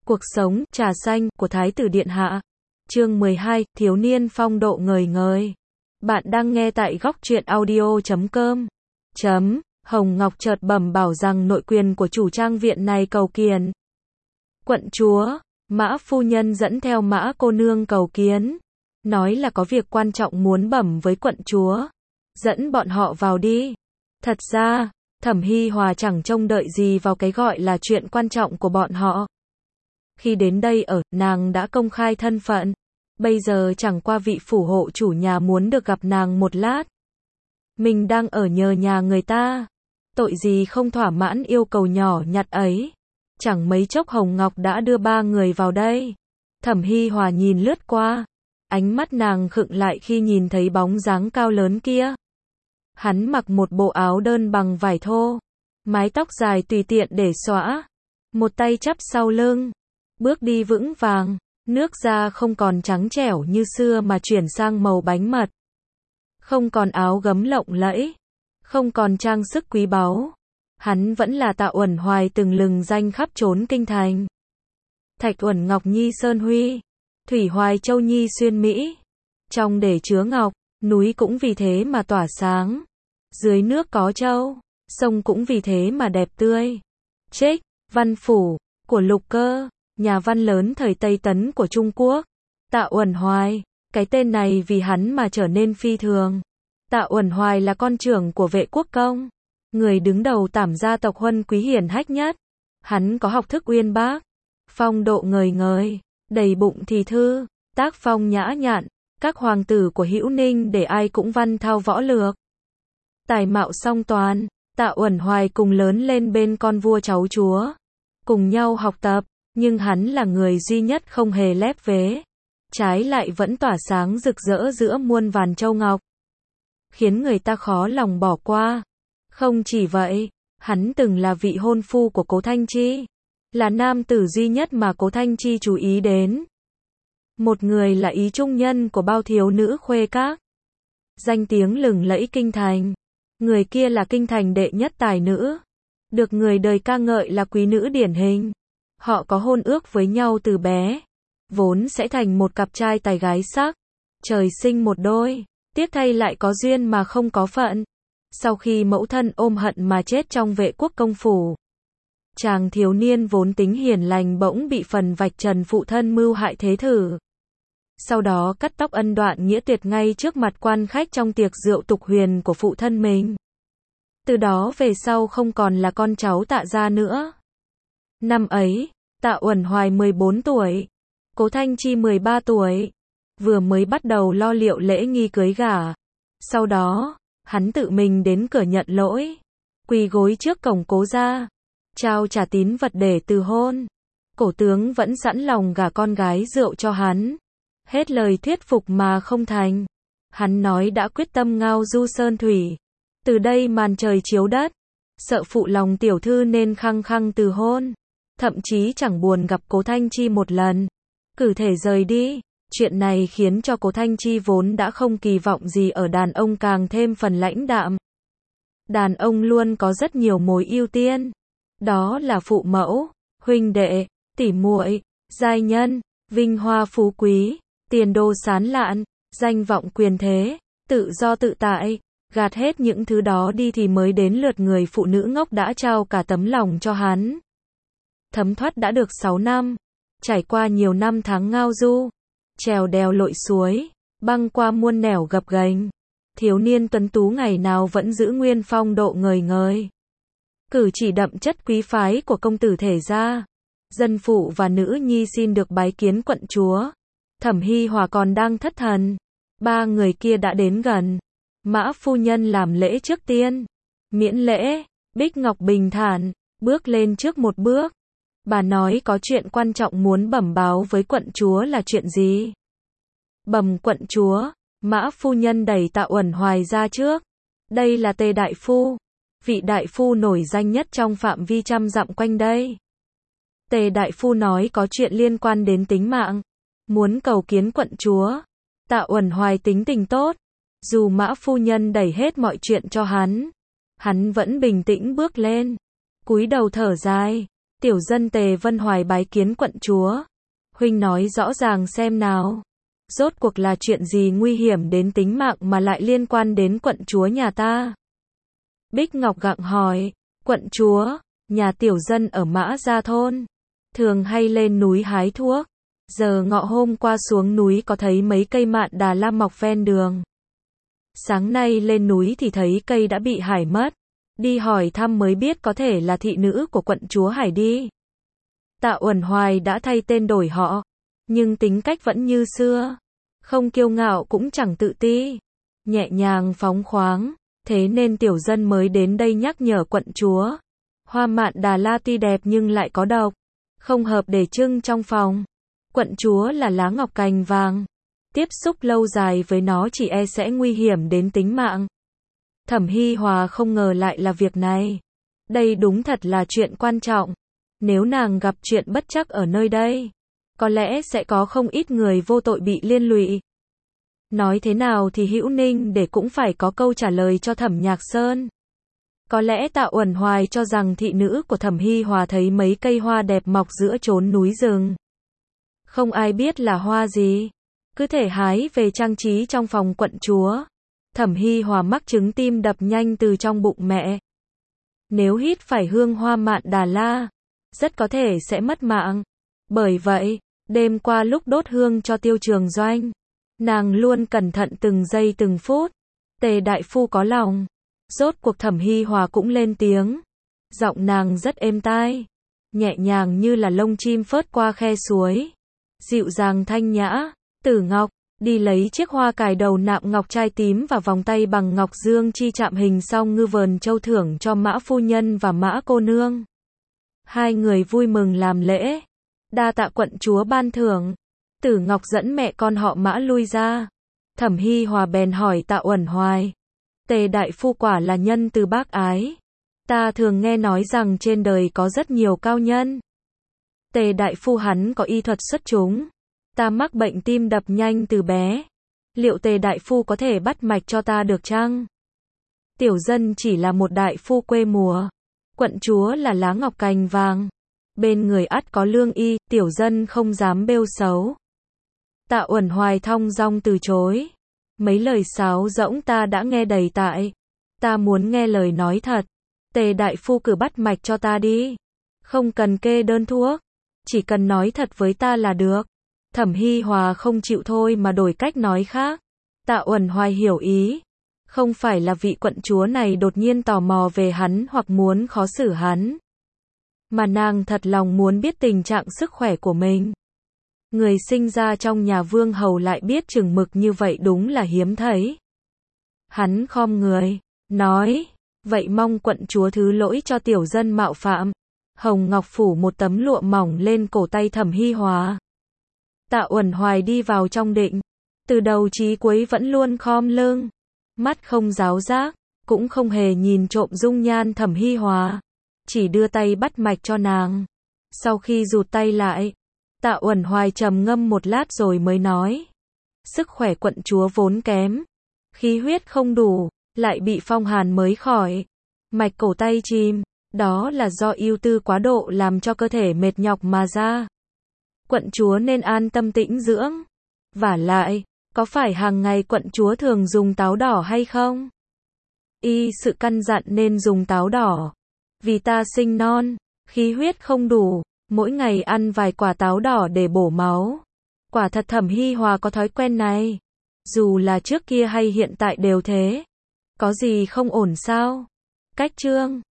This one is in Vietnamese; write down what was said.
Cuộc sống, trà xanh, của Thái tử Điện Hạ. Chương 12, thiếu niên phong độ ngời ngời. Bạn đang nghe tại góc truyện audio.com. Hồng Ngọc chợt bẩm bảo rằng nội quyền của chủ trang viện này cầu kiến. Quận chúa, Mã phu nhân dẫn theo Mã cô nương cầu kiến. Nói là có việc quan trọng muốn bẩm với quận chúa. Dẫn bọn họ vào đi. Thật ra, Thẩm Hi Hòa chẳng trông đợi gì vào cái gọi là chuyện quan trọng của bọn họ. Khi đến đây nàng đã công khai thân phận. Bây giờ chẳng qua vị phủ hộ chủ nhà muốn được gặp nàng một lát. Mình đang ở nhờ nhà người ta. Tội gì không thỏa mãn yêu cầu nhỏ nhặt ấy. Chẳng mấy chốc Hồng Ngọc đã đưa 3 người vào đây. Thẩm Hi Hòa nhìn lướt qua. Ánh mắt nàng khựng lại khi nhìn thấy bóng dáng cao lớn kia. Hắn mặc một bộ áo đơn bằng vải thô. Mái tóc dài tùy tiện để xõa. Một tay chắp sau lưng. Bước đi vững vàng. Nước da không còn trắng trẻo như xưa mà chuyển sang màu bánh mật. Không còn áo gấm lộng lẫy. Không còn trang sức quý báu. Hắn vẫn là Tạ Uẩn Hoài từng lừng danh khắp trốn kinh thành. Thạch Uẩn Ngọc Nhi Sơn Huy. Thủy Hoài Châu Nhi Xuyên Mỹ. Trong để chứa ngọc, núi cũng vì thế mà tỏa sáng. Dưới nước có châu, sông cũng vì thế mà đẹp tươi. Trích, Văn Phủ, của Lục Cơ, nhà văn lớn thời Tây Tấn của Trung Quốc. Tạ Uẩn Hoài, cái tên này vì hắn mà trở nên phi thường. Tạ Uẩn Hoài là con trưởng của Vệ Quốc Công, người đứng đầu Tảm gia tộc huân quý hiển hách nhất. Hắn có học thức uyên bác, phong độ ngời ngời, đầy bụng thì thư, tác phong nhã nhặn. Các hoàng tử của Hữu Ninh để ai cũng văn thao võ lược. Tài mạo song toàn, Tạ Uẩn Hoài cùng lớn lên bên con vua cháu chúa. Cùng nhau học tập, nhưng hắn là người duy nhất không hề lép vế. Trái lại vẫn tỏa sáng rực rỡ giữa muôn vàn châu ngọc. Khiến người ta khó lòng bỏ qua. Không chỉ vậy, hắn từng là vị hôn phu của Cố Thanh Chi. Là nam tử duy nhất mà Cố Thanh Chi chú ý đến. Một người là ý trung nhân của bao thiếu nữ khuê các. Danh tiếng lừng lẫy kinh thành. Người kia là kinh thành đệ nhất tài nữ. Được người đời ca ngợi là quý nữ điển hình. Họ có hôn ước với nhau từ bé. Vốn sẽ thành một cặp trai tài gái sắc. Trời sinh một đôi. Tiếc thay lại có duyên mà không có phận. Sau khi mẫu thân ôm hận mà chết trong Vệ Quốc công phủ. Chàng thiếu niên vốn tính hiền lành bỗng bị phần vạch trần phụ thân mưu hại thế thử. Sau đó cắt tóc ân đoạn nghĩa tuyệt ngay trước mặt quan khách trong tiệc rượu tục huyền của phụ thân mình. Từ đó về sau không còn là con cháu Tạ gia nữa. Năm ấy, Tạ Uẩn Hoài 14 tuổi, Cố Thanh Chi 13 tuổi, vừa mới bắt đầu lo liệu lễ nghi cưới gả. Sau đó, hắn tự mình đến cửa nhận lỗi, quỳ gối trước cổng Cố gia, trao trả tín vật để từ hôn. Cổ tướng vẫn sẵn lòng gả con gái rượu cho hắn. Hết lời thuyết phục mà không thành. Hắn nói đã quyết tâm ngao du sơn thủy. Từ đây màn trời chiếu đất. Sợ phụ lòng tiểu thư nên khăng khăng từ hôn. Thậm chí chẳng buồn gặp Cố Thanh Chi một lần. Cử thể rời đi. Chuyện này khiến cho Cố Thanh Chi vốn đã không kỳ vọng gì ở đàn ông càng thêm phần lãnh đạm. Đàn ông luôn có rất nhiều mối ưu tiên. Đó là phụ mẫu, huynh đệ, tỉ muội, giai nhân, vinh hoa phú quý. Tiền đô sán lạn, danh vọng quyền thế, tự do tự tại, gạt hết những thứ đó đi thì mới đến lượt người phụ nữ ngốc đã trao cả tấm lòng cho hắn. Thấm thoát đã được 6 năm, trải qua nhiều năm tháng ngao du, trèo đèo lội suối, băng qua muôn nẻo gập ghềnh, thiếu niên tuấn tú ngày nào vẫn giữ nguyên phong độ ngời ngời. Cử chỉ đậm chất quý phái của công tử thể gia, dân phụ và nữ nhi xin được bái kiến quận chúa. Thẩm Hi Hòa còn đang thất thần. 3 người kia đã đến gần. Mã phu nhân làm lễ trước tiên. Miễn lễ, Bích Ngọc bình thản, bước lên trước một bước. Bà nói có chuyện quan trọng muốn bẩm báo với quận chúa là chuyện gì? Bẩm quận chúa, Mã phu nhân đẩy Tạ Uẩn Hoài ra trước. Đây là Tề đại phu. Vị đại phu nổi danh nhất trong phạm vi trăm dặm quanh đây. Tề đại phu nói có chuyện liên quan đến tính mạng. Muốn cầu kiến quận chúa. Tạ Uẩn Hoài tính tình tốt. Dù Mã phu nhân đẩy hết mọi chuyện cho hắn vẫn bình tĩnh bước lên. Cúi đầu thở dài. Tiểu dân Tề Vân Hoài bái kiến quận chúa. Huynh nói rõ ràng xem nào. Rốt cuộc là chuyện gì nguy hiểm đến tính mạng mà lại liên quan đến quận chúa nhà ta? Bích Ngọc gặng hỏi. Quận chúa, nhà tiểu dân ở Mã Gia Thôn. Thường hay lên núi hái thuốc. Giờ ngọ hôm qua xuống núi có thấy mấy cây mạn đà la mọc ven đường. Sáng nay lên núi thì thấy cây đã bị hải mất. Đi hỏi thăm mới biết có thể là thị nữ của quận chúa hải đi. Tạ Uẩn Hoài đã thay tên đổi họ, nhưng tính cách vẫn như xưa. Không kiêu ngạo cũng chẳng tự ti. Nhẹ nhàng phóng khoáng. Thế nên tiểu dân mới đến đây nhắc nhở quận chúa. Hoa mạn đà la tuy đẹp nhưng lại có độc. Không hợp để trưng trong phòng. Quận chúa là lá ngọc cành vàng. Tiếp xúc lâu dài với nó chỉ e sẽ nguy hiểm đến tính mạng. Thẩm Hi Hòa không ngờ lại là việc này. Đây đúng thật là chuyện quan trọng. Nếu nàng gặp chuyện bất trắc ở nơi đây, có lẽ sẽ có không ít người vô tội bị liên lụy. Nói thế nào thì Hữu Ninh để cũng phải có câu trả lời cho Thẩm Nhạc Sơn. Có lẽ Tạ Uẩn Hoài cho rằng thị nữ của Thẩm Hi Hòa thấy mấy cây hoa đẹp mọc giữa chốn núi rừng. Không ai biết là hoa gì. Cứ thể hái về trang trí trong phòng quận chúa. Thẩm Hi Hòa mắc chứng tim đập nhanh từ trong bụng mẹ. Nếu hít phải hương hoa mạn đà la, rất có thể sẽ mất mạng. Bởi vậy, đêm qua lúc đốt hương cho Tiêu Trường Doanh, nàng luôn cẩn thận từng giây từng phút. Tề đại phu có lòng. Rốt cuộc Thẩm Hi Hòa cũng lên tiếng. Giọng nàng rất êm tai, nhẹ nhàng như là lông chim phớt qua khe suối. Dịu dàng thanh nhã. Tử Ngọc, đi lấy chiếc hoa cài đầu nạm ngọc trai tím và vòng tay bằng ngọc dương chi chạm hình song ngư vờn châu thưởng cho Mã phu nhân và Mã cô nương. Hai người vui mừng làm lễ. Đa tạ quận chúa ban thưởng. Tử Ngọc dẫn mẹ con họ Mã lui ra. Thẩm Hi Hòa bèn hỏi Tạ Uẩn Hoài. Tề đại phu quả là nhân từ bác ái. Ta thường nghe nói rằng trên đời có rất nhiều cao nhân. Tề đại phu hắn có y thuật xuất chúng. Ta mắc bệnh tim đập nhanh từ bé. Liệu Tề đại phu có thể bắt mạch cho ta được chăng? Tiểu dân chỉ là một đại phu quê mùa. Quận chúa là lá ngọc cành vàng. Bên người ắt có lương y, tiểu dân không dám bêu xấu. Tạ Uẩn Hoài thong dong từ chối. Mấy lời sáo rỗng ta đã nghe đầy tại. Ta muốn nghe lời nói thật. Tề đại phu cứ bắt mạch cho ta đi. Không cần kê đơn thuốc. Chỉ cần nói thật với ta là được. Thẩm Hi Hòa không chịu thôi mà đổi cách nói khác. Tạ Uẩn Hoài hiểu ý. Không phải là vị quận chúa này đột nhiên tò mò về hắn hoặc muốn khó xử hắn. Mà nàng thật lòng muốn biết tình trạng sức khỏe của mình. Người sinh ra trong nhà vương hầu lại biết chừng mực như vậy đúng là hiếm thấy. Hắn khom người, nói, vậy mong quận chúa thứ lỗi cho tiểu dân mạo phạm. Hồng Ngọc phủ một tấm lụa mỏng lên cổ tay Thẩm Hi Hòa. Tạ Uẩn Hoài đi vào trong định. Từ đầu chí cuối vẫn luôn khom lưng. Mắt không giáo giác, cũng không hề nhìn trộm dung nhan Thẩm Hi Hòa. Chỉ đưa tay bắt mạch cho nàng. Sau khi rụt tay lại, Tạ Uẩn Hoài trầm ngâm một lát rồi mới nói. Sức khỏe quận chúa vốn kém. Khí huyết không đủ, lại bị phong hàn mới khỏi. Mạch cổ tay chìm. Đó là do ưu tư quá độ làm cho cơ thể mệt nhọc mà ra. Quận chúa nên an tâm tĩnh dưỡng. Vả lại, có phải hàng ngày quận chúa thường dùng táo đỏ hay không? Y sự căn dặn nên dùng táo đỏ. Vì ta sinh non, khí huyết không đủ, mỗi ngày ăn vài quả táo đỏ để bổ máu. Quả thật Thẩm Hi Hòa có thói quen này. Dù là trước kia hay hiện tại đều thế. Có gì không ổn sao? Cách chương